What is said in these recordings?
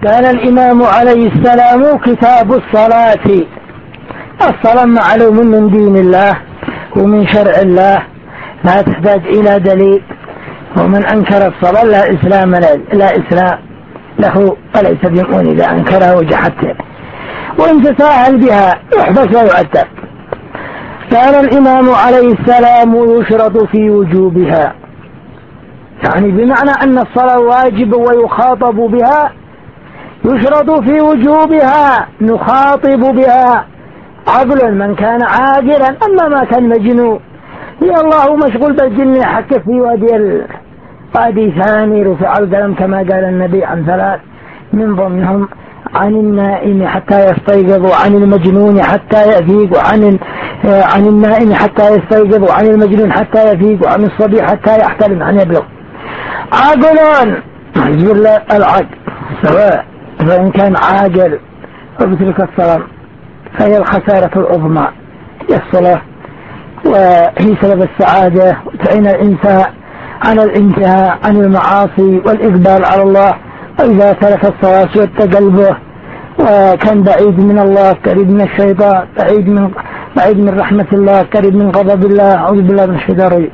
قال الإمام عليه السلام: كتاب الصلاة. الصلاة معلوم من دين الله ومن شرع الله، لا تحتاج إلى دليل، ومن أنكر الصلاة لا إسلام له وليس بمؤمن إذا أنكرها وجحدته، وإن تساهل بها يحبس ويؤدب. قال الإمام عليه السلام: يشرط في وجوبها، يعني بمعنى أن الصلاة واجب ويخاطب بها. يشرط في وجوبها، نخاطب بها عقل من كان عاقلا، أما ما كان مجنون يا الله مشغول بالجن حتى في وادي ثاني رفع القلم كما قال النبي عن ثلاث، من ضمنهم عن النائم حتى يستيقظ، وعن المجنون حتى يفيق، عن النائم حتى يستيقظ، وعن المجنون حتى يفيق، وعن الصبي حتى يحتلم عن يبلغ. عاقل يقول العقل سواء، فإن كان عاقل وبتلك الصلاة فهي الخسارة العظمى، هي الصلاة، وهي سبب السعادة، وتعين الإنسان عن الانتهاء عن المعاصي والإقبال على الله. وإذا ترك الصلاة سود قلبه وكان بعيد من الله قريب من الشيطان، بعيد من رحمة الله قريب من غضب الله، أعوذ بالله من الشيطان الرجيم.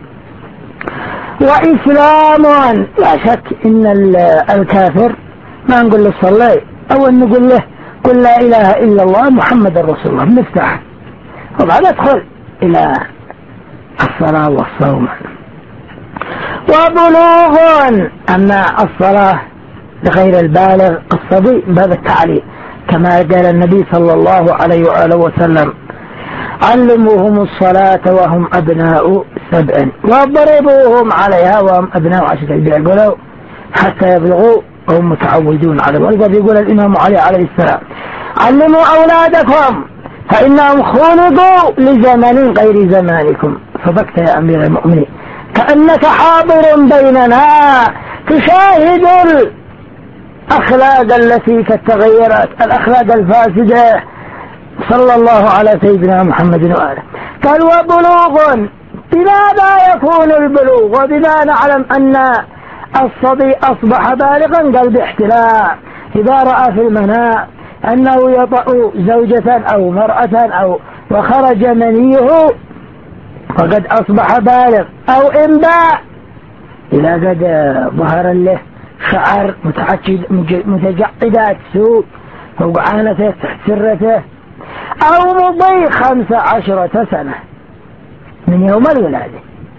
وإسلام، لا شك إن الكافر ما نقول له صلي، أو أن نقول له قل لا إله إلا الله محمد رسول الله، نفتح وبعد ادخل إلى الصلاة والصوم. وبلوغ، أما الصلاة لغير البالغ الصبي باب التعليم، كما قال النبي صلى الله عليه وآله وسلم: علموهم الصلاة وهم أبناء 7 واضربوهم عليها وهم أبناء 10، يقولوا حتى يبلغوا وهم متعودون على. ولذا يقول الإمام علي عليه السلام: علموا أولادكم فإنهم خلقوا لزمن غير زمانكم. فبكت يا أمير المؤمنين، كأنك حاضر بيننا تشاهد الأخلاق التي تغيرت، الأخلاق الفاسدة. صلى الله على سيدنا محمد وآله. قال: وبلوغ، بماذا يكون البلوغ؟ وبما نعلم أن الصبي أصبح بالغا، قال: باحتلام، إذا رأى في المنام أنه يطأ زوجة أو مرأة وخرج منيه فقد أصبح بالغ، أو إنباء إذا قد ظهر له شعر متجعدات سوء فوق عانته تحت سرته، أو مضي 15 سنة من يوم الولادة.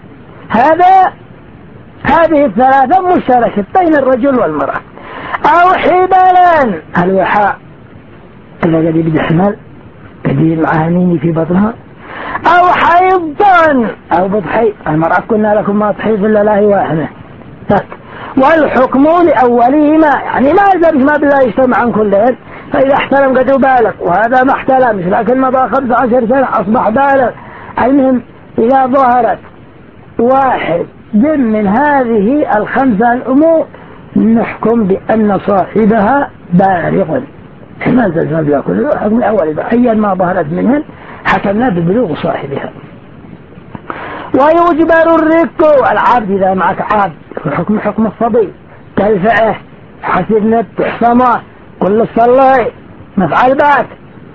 هذه الثلاثة مشتركة بين الرجل والمرأة. أو حبالا، الوحاء إذا قد يبدأ حمل قدير معها نيني في بطنها، أو حيضا أو بضحي، المرأة قلنا لكم ما تحيض إلا لا هي واحدة. والحكم لأولهما، يعني ما يلزمش ما بالله يجتمع عن كلهم، فإذا احتلم قد بالغ وهذا ما احتلمش لكن مضى 15 سنة أصبح بالغ. المهم إذا ظهرت واحد من هذه الخمسة الأمور نحكم بأن صاحبها بالغ، ما يلزم بها كله. الحكم الأول أيا ما ظهرت منهن حكمنا ببلوغ صاحبها. ويجبر الرق، العبد إذا معك عبد الحكم حكم الصبي، تلفعه حسبنا تحصمه كل صلي مفعل بات،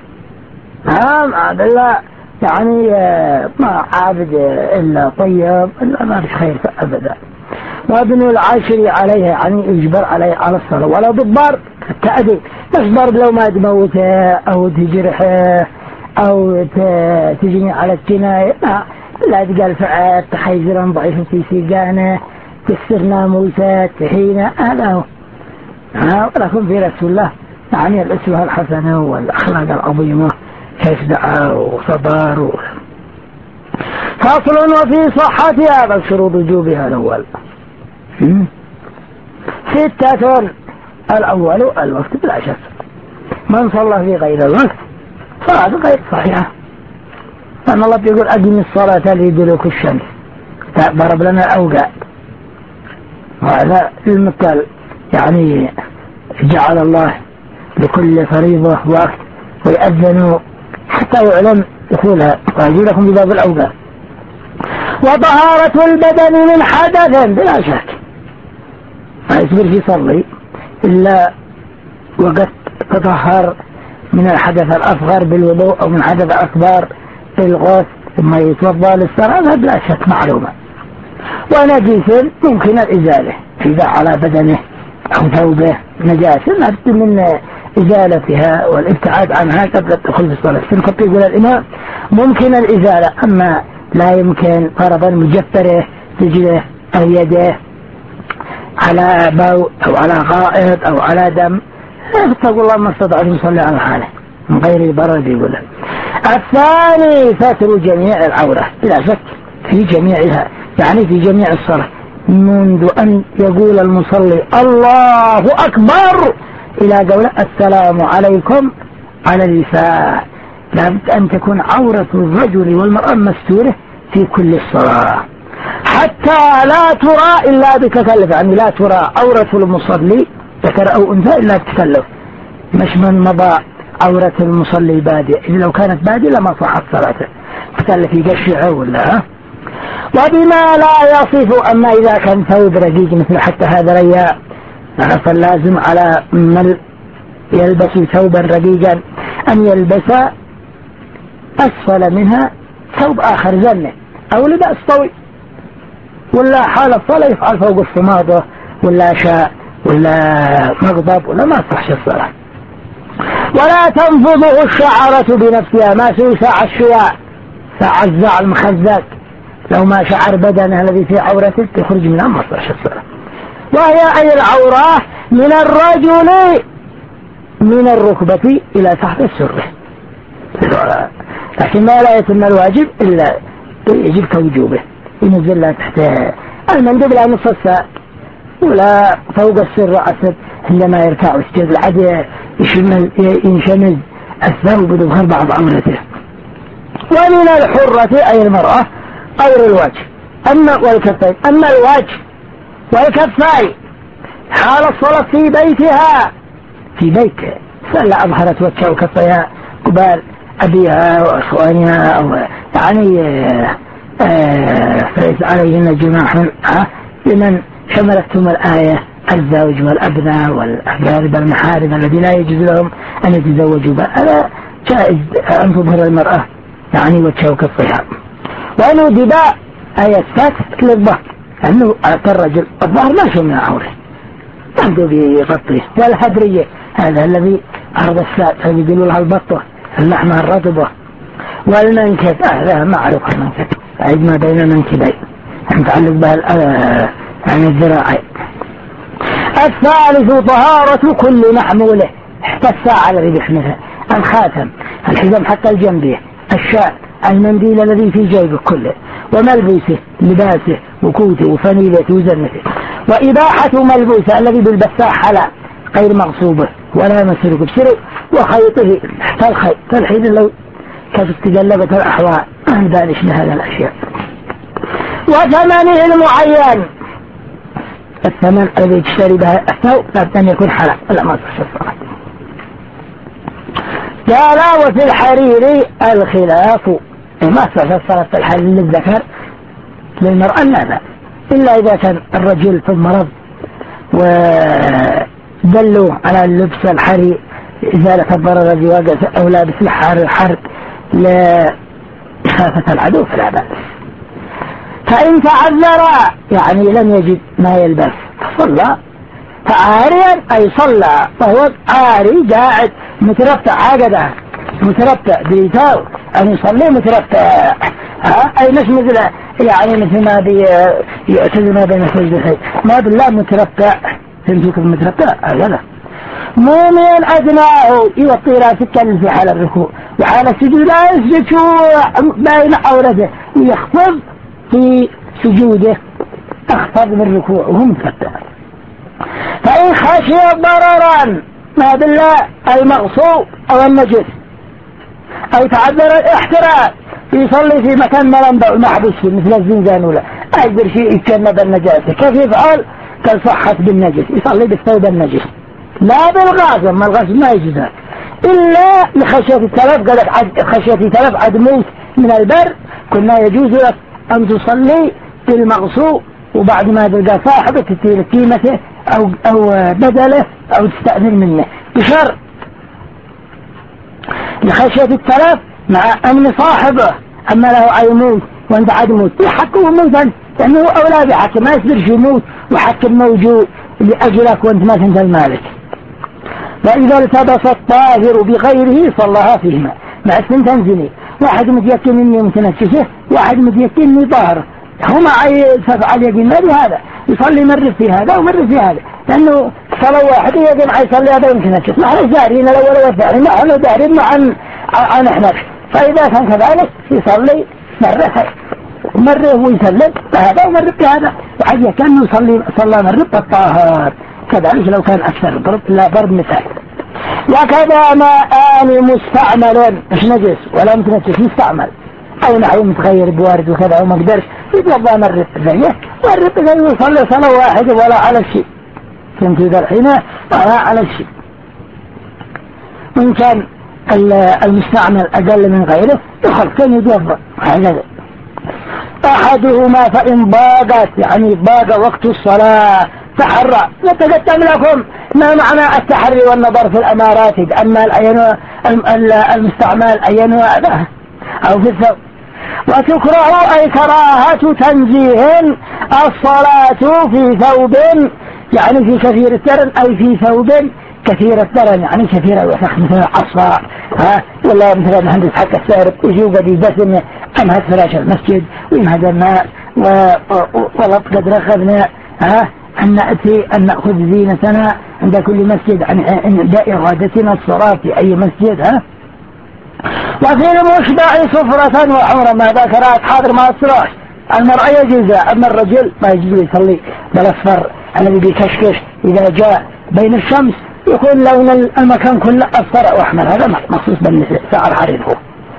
هذا لا يعني ما عابد إلا طيب إلا ما في خير أبدا. وابن العاشر عليه، يعني يجبر عليه على الصلاة. ولا ضبار التأديب، مش ضرب لو ما تموته أو تجرحه أو تجني على الكناية، لا تقال فعال تحيزرا ضعيفا في سيقانه تكسر ناموسات تحينه، هذا هو. ولكم في رسول الله يعني الأسوة الحسنة والأخلاق العظيمة، كيف دعا وصبر. فاصل وفي صحتها، بل شروط وجوبها الأول 6. الأول الوقت بلا شك، من صلى في غير الوقت صلاة غير صحيحة، لأن الله يقول: أقم الصلاة لدلوك الشمس. ضرب لنا الأوقات، وهذا المثال يعني جعل الله لكل فريضة وقت ويأذن حتى يعلم دخولها، ويجي لكم بباب الأوقات. وطهارة البدن من حدث، بلا شك ما يصبر في صلي إلا وقد تطهر من الحدث الأصغر بالوضوء أو من حدث أكبر بالغسل ثم يتوضأ للصلاة هذا لا شك معلومة. ونجس ممكن الإزالة إذا على بدنه أو ثوبه نجاسة لابد من إزالتها والابتعاد عنها قبل الدخول في الصلاة. سنقط يقول الإمام ممكن الإزالة، أما لا يمكن فرضا مجفره رجله أو يده على بول أو على غائط أو على دم فتقول الله ما استطاع أن يصلي على حاله من غير ضرر يقول. الثاني ستر جميع العورة بلا شك في جميعها، يعني في جميع الصلاة منذ أن يقول المصلي الله أكبر إلى قوله السلام عليكم على النساء. لابد أن تكون عورة الرجل والمرأة مستورة في كل الصلاة حتى لا ترى إلا بتكلف، يعني لا ترى عورة المصلي ذكر أو أنثى إلا بتكلف، مش من مضى عورة المصلي بادئ، إذا لو كانت بادئ لما صحت صلاته تكلف يقشعه ولا. وبما لا يصف، أما إذا كان ثوب رقيق مثل حتى هذا رياء فاللازم على من يلبس ثوبا رقيقا أن يلبس أسفل منها ثوب آخر زنه أو لباس طويل، ولا حال الصلاة يفعل فوق الصماضة ولا شاء ولا مغضب ولا ما تصحش الصلاة. ولا تنفضه الشعرة بنفسها، ما سوى ساع الشياء ساع الزع المخزق لو ما شعر بدنه الذي في عورته تخرج منها ما تصحش الصلاة. وهي أي العورة من الرجل من الركبة إلى تحت السرة، لكن ما لا يتم الواجب إلا يجب توجوبه ينزل لا تحت المندب لا نصف الساعة ولا فوق السر أسد عندما يركع ويسجد العدي ينشمل الثوب بظهر بعض عورته. ومن الحرة أي المرأة غير الوجه أما والكفين، أما الوجه والكفين حال الصلاة في بيتها في بيتها فلا أظهرت وجهها وكفيها قبال أبيها وأخوانها أو يعني فليس عليهن جناح لمن شملتهم الآية الزوج والأبناء والأقارب المحارم الذي لا يجوز لهم أن يتزوجوا بها، هذا جائز أن تظهر المرأة يعني وجهها وكفيها. وندب آية ساتت للظهر لأنه الرجل الظهر ما شو من عوره عنده بيغطيه، والهدرية هذا الذي عرض السات الذي يقولوا لها البطة اللحمة الرطبة، والمنكب هذا معروف المنكب عيد ما بين المنكبين متعلق بها عن الذراعين. الثالث طهارة كل محموله، حتى الساعة الذي بيحملها، الخاتم، الحزام حتى الجنبية، الشاء، المنديل الذي في جيبه كله، وملبوسه لباسه وكوته وفنيلته وزنته، وإباحة ملبوسه الذي بالبساح حلال غير مغصوبه ولا مسروق بسرق، وخيطه حتى الخيط كالحين لو كانت تجلبت الأحوال عن ذلك من هذه الأشياء. وثمنه المعين، الثمن الذي تشتري بها الثوب لابد أن يكون حلال ولا ما تصح الصلاة. قال وفي الحرير الخلاف، ما تصح الصلاة في الحرير للذكر للمرأة لا إلا إذا كان الرجل في المرض ودلوا على اللبس الحرير إزالة الضرر الذي وقع أو لابس الحرب لخافة العدو فلا بأس. فإن تعذر يعني لم يجد ما يلبس صلى فعاريا أي صلى وهو عاري قاعد مترفع عقده مترفع بيتاو أن يصلي مترفع أي مش مثل يعني مثل ما يعتذر بين سجدتين ما بالله مترفع تمسك المترفع هذا موميا أدناه يوطي راسك في حال الركوع وحال السجود لا يسجد بين عورته ويخفض في سجوده اخفض من ركوعه وهم مترفع. فإن خشي ضررا ما بالله المغصوب أو النجس أو تعذر الاحتراز يصلي في مكان ملنبع محبوس مثل الزنزان ولا أقدر شيء يتجنب النجاسة كيف يفعل؟ كالصحة بالنجس يصلي بالثوب النجس لا بالغازم، ما الغازم ما يجوز إلا لخشية التلف. قالت خشية تلف عدموت من البر كنا يجوز لك أن تصلي بالمغصوب وبعد ما تلقى صاحبك تتيل قيمته أو بدله أو تستأذن منه بشر لخشية التلف مع أمن صاحبه، أما له يموت وأنت عاد موت يحكم موتا، لأنه أولى بحكم ما يصيرش يموت وحكم موجود لأجلك وأنت ما تنزل مالك. فإذا التبس الطاهر بغيره صلها فيهما مع الثنتين زني، واحد متيقن إني متنكسه، واحد متيقن إني طاهر، هما يدفع على يقين ما بهذا يصلي مرة في هذا ومرة في هذا، لأنه صلى واحد يقين يصلي هذا ومتنكس، نحن دارين الأول والثاني، نحن دارين عن احنا. فإذا كان كذلك يصلي مرة ويسلم بهذا ومرة بهذا، وحاجة كأنه صلى مرة بالطاهر. كذلك لو كان أكثر ضرب مثال. وكذا ما مستعمل مش نجس ولا متنجس، مستعمل أو نحو متغير بوارد وكذا وما قدرش يتوضأ مرة زيه مرة زيه ويصلي صلاة واحدة ولا على الشيء، فهمت ذا الحين ولا على الشيء. وإن كان المستعمل أقل من غيره يخل كان يتوضأ هكذا. أحدهما فإن ضاقت يعني ضاق وقت الصلاة تحرى. نتقدم لكم ما معنى التحري والنظر في الأمارات، أما المستعمل أي نوع أو في الثوب. وتكره أي كراهة تنزيه الصلاة في ثوب يعني في كثير الترن، أي في ثوب كثير الترن يعني كثير الوسخ مثل العصا ولا مثل المهندس حق السارب يجيو قد يبسم أمهد فراش المسجد ويمهد الناس ولط قد رخبنا أن نأتي أن نأخذ زينتنا عند كل مسجد عند إرادتنا الصلاة في أي مسجد وفي المشبع صفرة وحمرة ما ذكرت حاضر ما أصراش. المرأة يجوز، أما الرجل ما يجوز يصلي بالأصفر الذي بيكشكش إذا جاء بين الشمس يكون لون المكان كله أصفر وأحمر، هذا مخصوص بالنساء سعر حريفه.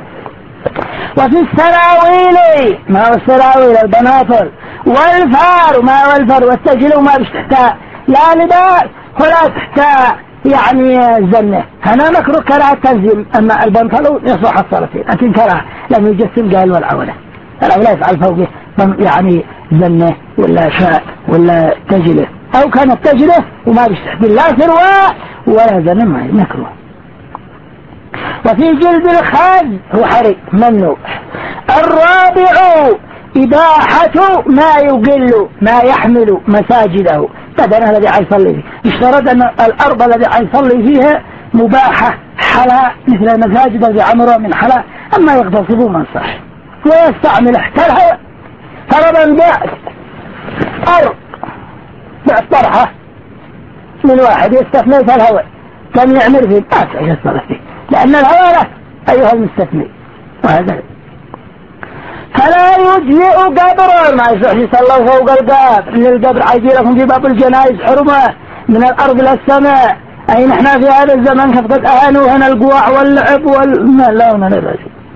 وفي السراويل ما هو السراويل البناطل والفار ما هو الفار والسجل وما بيشتحتها لا لباس ولا تحتها يعني الزنة، هنا مكروه كراهة تنزيل. أما البنطلون يصلح الصلاتين، لكن كراهة لم يجسم قال والعولة الأولى يفعل فوقه يعني زنة ولا شاء ولا تجله، أو كانت تجله وما بيشتحت لا سرواء ولا زنة ما مكروه. وفي جلد الخاز هو حري ممنوع. الرابع إباحة ما يقل ما يحمل مساجده، بدنا الذي يصلي فيه اشترط أن الأرض الذي يصلي فيها مباحة حلا مثل المساجد الذي عمرها من حلا، أما يغتصبوا من صح ويستعمل احتلها فربا بعت أرض بعت طرحة من واحد يستثني في الهواء كان يعمل فيه ما يصلي فيه لأن الهواء له أيها المستثني، وهذا فلا يجزئ قبر ما يصح يصلوا فوق القبر، ان القبر عايزين لكم في باب الجنائز حرمه من الارض للسماء، اي نحن في هذا الزمن كفقد اهانوا هنا القواع واللعب لا نرجع.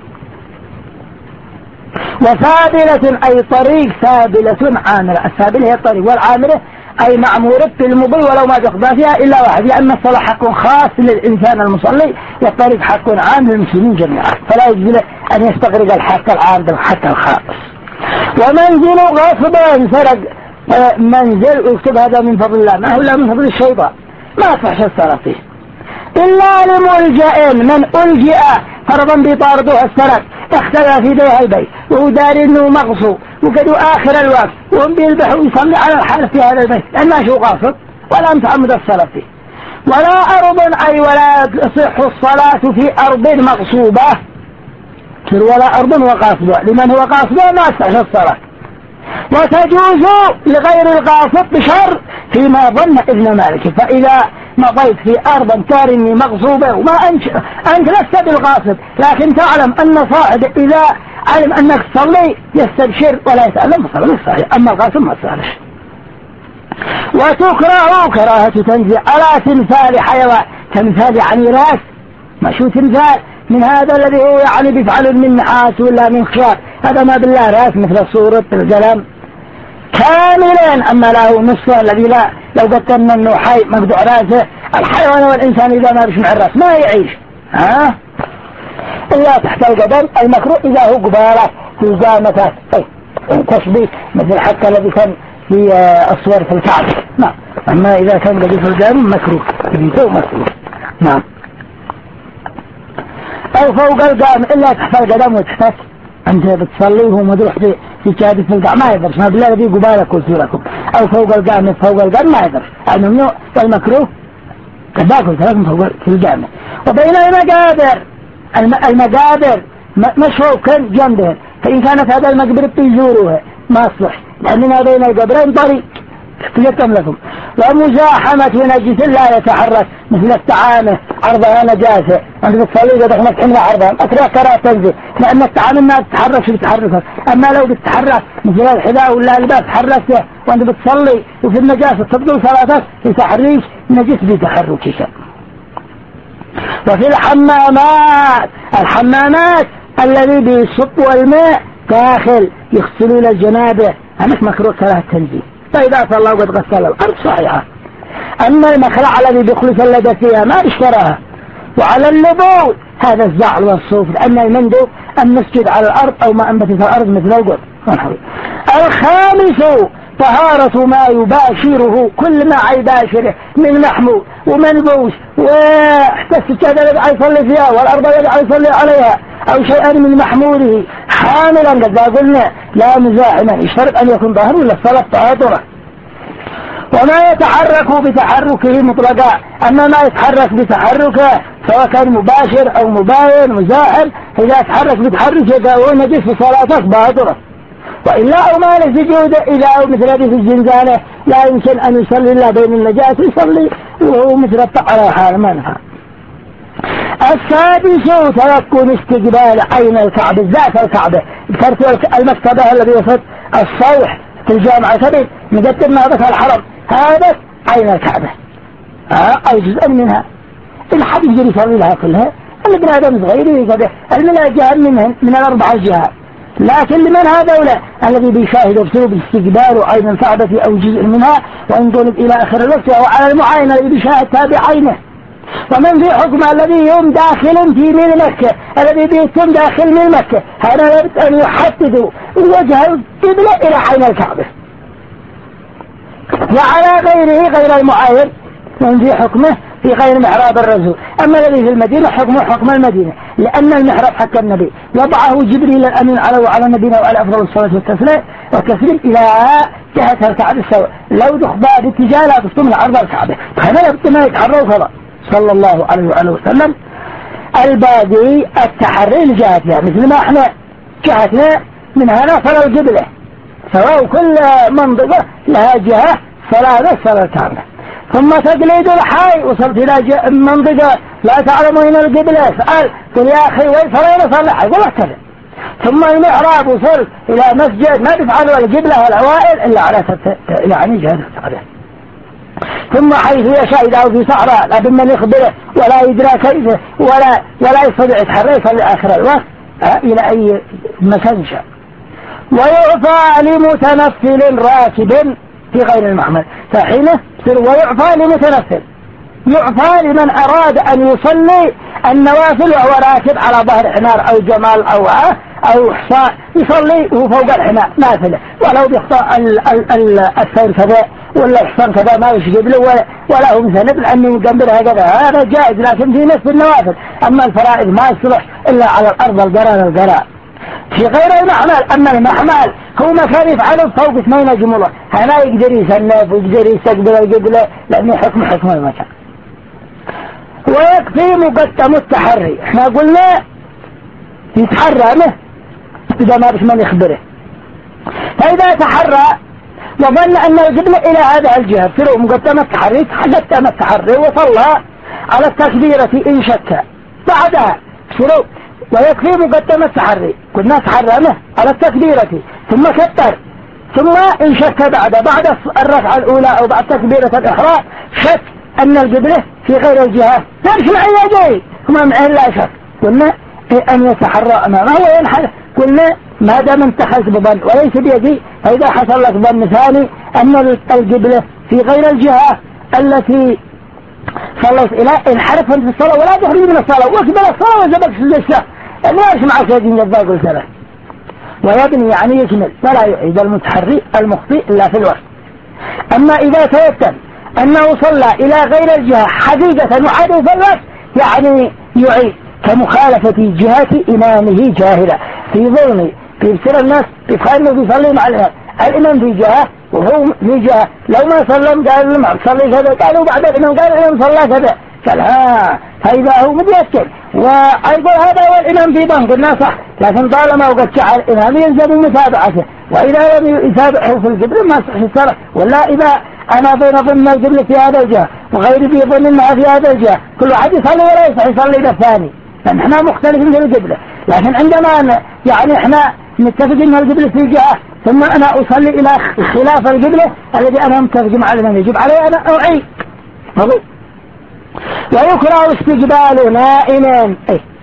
وسابلة اي طريق سابلة عامرة، السابلة هي الطريق والعامرة اي معمورة بالمضي ولو ما تقضى فيها الا واحد، لان الصلاة حق خاص للانسان المصلي والطريق حق عام للمسلمين جميعا، فلا يجوز ان يستغرق الحق العام بالحق الخاص. ومنزل غصبا سرق منزل ويكتب هذا من فضل الله ما هو الا من فضل الشيطان ما تفحش الصلاة فيه الا لملجأ من الجئ فرضا بيطارده السرق اختلى في ديها البيت وهو داري انه مغصوب وقدوا اخر الوقت وهم بيلبحوا ويصلي على الحال في هذا البيت لانه شو غاصب ولا متعمد الصلاة فيه. ولا أرض أي ولا تصح الصلاة في أرض مغصوبة، ولا أرض وقاصبة لمن هو قاصبة ما تصح الصلاة. وتجوز لغير القاصب بشر فيما ظن ابن مالك، فإذا مضيت في أرض تارني مغصوبة وما أنت لست بالغاصب لكن تعلم أن صاحب إذا علم أنك تصلي يستبشر ولا يتألم صلى صحيح، أما الغاصب ما تصالح. وتكره كراهة تنزع على تمثال حيوان، تمثال يعني راس ما شو تمثال من هذا الذي هو يعني بيفعل من نحاس ولا من خشب، هذا ما بالله راس مثل صورة القلم كاملين، أما له نصف الذي لا لو قدرنا انه حي مقطوع راسه. الحيوان والإنسان إذا ما بيسمع الراس ما يعيش إلا تحت القدم. المكروه إذا هو قبالة في جامته تشبيه مثل حتى الذي كان في الصور في الكعبة، نعم. أما إذا كان قد في الجام مكروه، مكروه. نعم. أو فوق القام إلا تحت القدم وتحتك أنت بتصلي وهو مدروح في كادس القام ما يقدرش، ما بالله الذي قبالك وسيركم. أو فوق القام فوق القام ما يقدرش، الممنوع والمكروه كذاك ثلاث فوق في القام. وبين المقابر مشروع كان جنبه، فإن كانت هذا المقبر بيزوروها ما أصلح، لأننا بين القبرين طريق تجتم لكم. ومزاحمة نجس لا يتحرك مثل الطعام عرضها نجاسة، أنت بتصلي قد احنا حنا عرضها أكره كراء تنزل، لأن الطعام ما تتحرك بتحركها. أما لو بتتحرك مثل الحذاء ولا الباب تحركته وأنت بتصلي وفي النجاسة تبدو صلاتك يتحرك نجس بتحركك. وفي الحمامات الذي بالصب والماء داخل يغسلون الجنابه أنك مكروه كراهة تنزيل، فإذا صلى وقد غسل الأرض صحيحة. أما المخلع الذي بيخلص اللدى فيها ما بيشتراها. وعلى اللبول هذا الزعل والصوف، لأن المندوب أن نسجد على الأرض أو ما أنبت في الأرض مثل القرد. الخامس طهارة ما يباشره، كل ما يباشره من محمول ومنبوس وحتى السجادة يبقى يصلي فيها والأرض يبقى يصلي عليها أو شيئا من محموله حاملا، قد قلنا لا مزاحما، يشترط أن يكون ظاهر ولا الصلاة طهارة. وما يتحرك بتحركه مطلقا، أما ما يتحرك بتحركه سواء كان مباشر أو مباين مزاحم، إذا يتحرك بتحركه فهو نجس في صلاتك باطلة. وإلا أو ما لسجود إذا أو مثل هذه في الزنزانة لا يمكن أن يصلي إلا بين النجاة يصلي وهو مثل الطعر حال ما نفع. السادس تيقن استقبال عين الكعبة، ذات الكعبة، ذكرت المكتبة الذي وسط الصوح في الجامعة كبير نقدم هذا الحرم، هذا عين الكعبة أو جزء منها. الحد يجري يصلي لها كلها، الابن آدم صغير كذا الملاجئ من الأربع الجهات، لكن لمن هذا الذي بيشاهد بسبب استقبال عين الكعبة أو جزء منها وإن قلب إلى آخر الوقت، وهو على المعاين الذي بيشاهد بعينه. ومن في حكم الذي يوم داخل في من مكة، الذي بيتم داخل من مكة، هذا يجب أن يحدد وجه القبلة إلى عين الكعبة. وعلى غير المعاين من في حكمه في غير محراب الرسول. أما الذي في المدينة حكمه حكم المدينة، لأن المحراب حق النبي وضعه جبريل الأمين وعلى نبينا وعلى أفضل الصلاة والتسليم إلى جهة الكعبة السواء، لو دخبا باتجاه لا تستمر عرض الكعبة، فهنا يبقى ما يتحروا خلاص صلى الله عليه وآله وسلم. الباقي التحري لجهتنا، مثل ما احنا جهتنا من هنا صلاة القبلة، سواء كل منطقة لها جهة صلاة الكعبة. ثم تقليد الحي، وصلت إلى منطقة لا تعلم وين القبلة، اسأل قل يا أخي وين صلينا صلى حي ولا كذا. ثم المعراب، وصلت إلى مسجد ما تفعلوا القبلة والعوائل إلا على يعني جهة الكعبة. ثم حيث يشاء إذا في صحراء لا بمن يخبره ولا يدرى كيفه ولا يستطيع يتحرى يصلي آخر الوقت إلى أي مكان شاء. ويعفى لمتنفل راكب في غير المعمل، فحينه ويعفى لمتنفل، يعفى لمن أراد أن يصلي النوافل وهو راكب على ظهر حمار أو جمال أو حصان، يصلي وهو فوق الحمار نافلة، ولو بيخطأ السير كذا ولا الحصان كذا ما يشجب له ولا هو مثنب، لأنه يقنبرها كذا، هذا جائز. لكن في نفس النوافل، أما الفرائض ما يصلح إلا على الأرض القرار. في غير المحمل، أما المحمل هو مكان يفعله فوق 2 جملة، هنا يقدر يسنف ويقدر يستقبل القبلة لأنه حكم المكان. ويكفي مقدم التحري، احنا قلنا يتحرى له إذا ما بش من يخبره، فإذا تحرى وظن أن القبلة إلى هذا الجهة فلو مقدم التحري قدم التحري وصلى على التكبيرة إن شك بعدها فلو. ويكفي مقدم التحري، قلنا تحرى له على التكبيرة ثم كبر، ثم إن شك بعد الركعة الأولى أو بعد تكبيرة الإحرام شك أن القبلة في غير الجهة تمشي مع يديه ثم معه لا شك، قلنا أن يتحرى أمامه وينحل. قلنا ما دام انتخلت بظن وليس بيدي، فإذا حصل لك ظن ثاني أن القبلة في غير الجهة التي صلت إلى انحرف في الصلاة ولا تخرج من الصلاة واكبر الصلاة وزبك سجدة ما يسمع سيدين جذاق الكلام. ويبني يعني يكمل، فلا يعيد المتحري المخطئ إلا في الوقت. أما إذا تيتم أنه صلى إلى غير الجهة حقيقة وعادوا في الوقت يعني يعيد كمخالفة جهة إمامه جاهلا في ظلم في بسر الناس بفعله بيصلي مع الإمام في جهة وهو في جهة. لو ما سلم قال الإمام صلي كذا، قالوا بعد الإمام قال الإمام صلى كذا، قال فإذا هو متيسر ويقول هذا هو الإمام في ضمن قلنا صح، لكن طالما وقد شعر الإمام يلزم متابعته، وإذا لم يتابعه في القبلة ما صح الصلاة. ولا إذا أنا ضمن القبلة في هذا الجهة وغيري بيظن أنها في هذا الجهة، كل واحد يصلي ولا يصح يصلي للثاني، لأن احنا مختلفين في القبلة. لكن عندما يعني احنا نتفق أن القبلة في جهة ثم أنا أصلي إلى خلاف القبلة الذي أنا متفق مع الإمام يجب علي أنا أعيد. ويكره استقبال نائم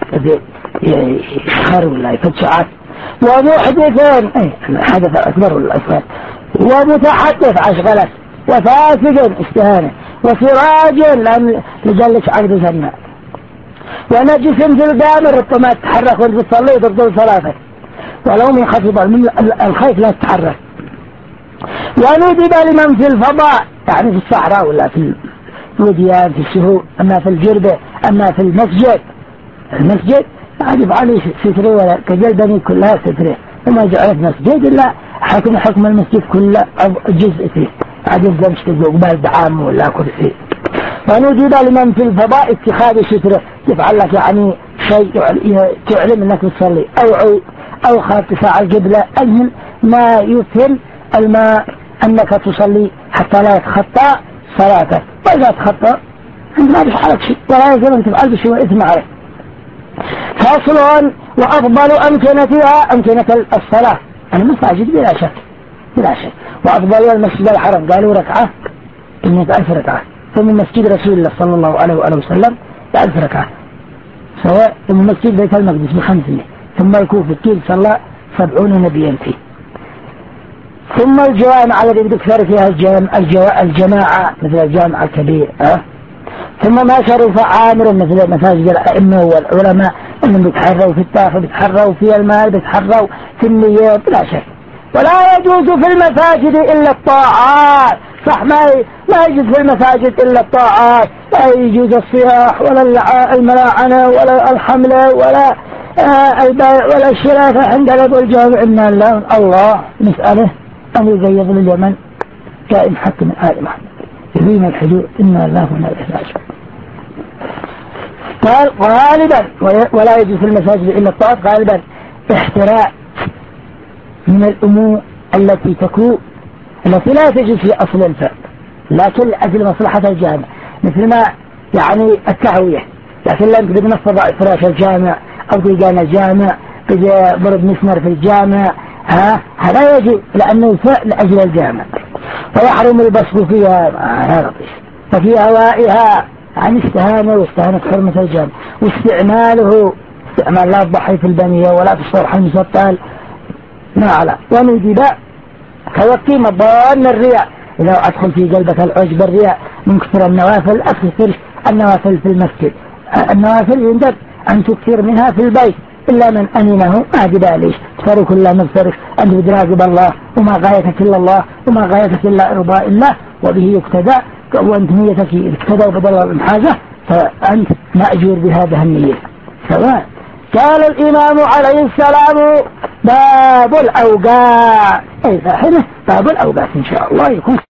يخر ولا يفتشعات ومحدث حدث أكبر ولا أصغر ومتحدث عشغلت وفاسق استهانة وسراج لأن لجلش عقد سنة ونجس في الدامر ربما تتحرك وانت تصلي تبطل صلاتك ولو من خفض الخيف لا تتحرك. وندب لمن في الفضاء يعني في الصحراء ولا في الوديان في السهول، أما في الجربة أما في المسجد يجب عليه ستره ولا كجلدني كلها ستره، وما جعلت مسجد إلا حكم المسجد كله جزء فيه عجب زمشت قبال دعام ولا كرسي. ونجد لمن في الفضاء اتخاذ ستره يفعل لك يعني شيء تعلم أنك تصلي أو خارطفاع القبلة المهم ما يفهم الماء أنك تصلي حتى لا يتخطى صلاتك، وإذا تخطى أنت ما بيحالك شيء ولا يجب أن تفعل بشيء وإثم عليه. فاصل وأفضل أمكنتها أمكنة الصلاة المساجد بلا شك وأفضل المسجد الحرام قالوا ركعة 100,000 ركعة، ثم مسجد رسول الله صلى الله عليه وآله وسلم 1000 ركعة سواء، ثم مسجد بيت المقدس ب500، ثم الكوفة كيل صلى 70 نبيا فيه، ثم الجوامع التي تكثر فيها الجماعة مثل الجامع الكبير ثم ما شرف عامر مثل مساجد الأئمة والعلماء أنهم بيتحروا في التاخ بيتحروا في المال بيتحروا في النيات بلا شك. ولا يجوز في المساجد إلا الطاعات صح، ما يجوز في المساجد إلا الطاعات، لا يجوز الصياح ولا الملاعنة ولا الحملة ولا البيع ولا الشراء عند أبو الجامع إن الله نسأله أن يزيد لليمن كائن حق من آل محمد يبين الحدود إن الله هنا الإحراج. قال غالبا ولا يجوز في المساجد إلا الطاعات غالبا احتراء من الأمور التي لا تجوز في أصل الفعل لكن لأجل مصلحة الجامع، مثل ما يعني التهوية، لكن لا يمكن بنفض إفراش الجامع أو ديجان الجامع ضرب مسمر في الجامع هذا يجب لأنه فعل لأجل الجامع. ويحرم البصق فيها ففي هوائها عن استهانة واستهانة حرمة الجامع واستعمال لا تضحي في البنية ولا في الصرح المسطل ما على. ونجد كوكي مضان الرياء، إذا أدخل في قلبك العجب الرياء من كثر النوافل أكثر النوافل في المسجد، النوافل يندب أن تكثر منها في البيت إلا من أمنه ما جباليش تفرق كل مفترق أن تراقب الله وما غايتك إلا الله وما غايتك إلا إرضاء الله وبه يقتدى، وأنت نيتك اقتدى بدل الحاجة فأنت مأجور بهذه النية سواء. قال الإمام عليه السلام باب الأوقات، أي فاحمه باب الأوقات إن شاء الله يكون